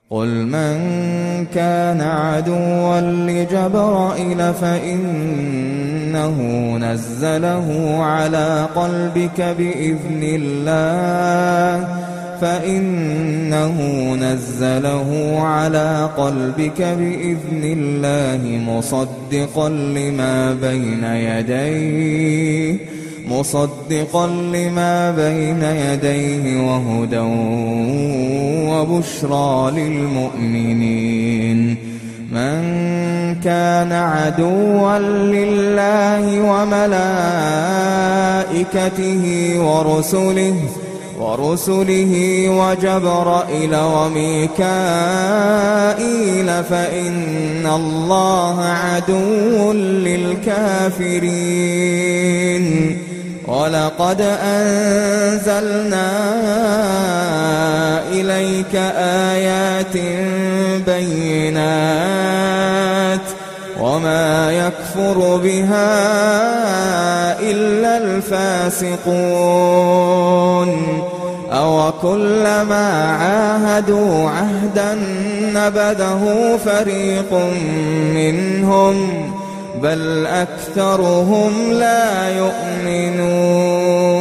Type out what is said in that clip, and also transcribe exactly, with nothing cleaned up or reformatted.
قل من كان عدوا لجبرائيل فإنه نزله على قلبك بإذن الله فإنه نزله على قلبك بإذن الله مصدقا لما بين يديه مصدقا لما بين يديه وهدى وبشرى للمؤمنين. من كان عدوا لله وملائكته ورسله ورسله وجبرائيل وميكائيل فإن الله عدو للكافرين. ولقد أنزلنا إليك آيات بينات وما يكفر بها إلا الفاسقون. أو كلما عاهدوا عهدا نبذه فريق منهم بل أكثرهم لا يؤمنون.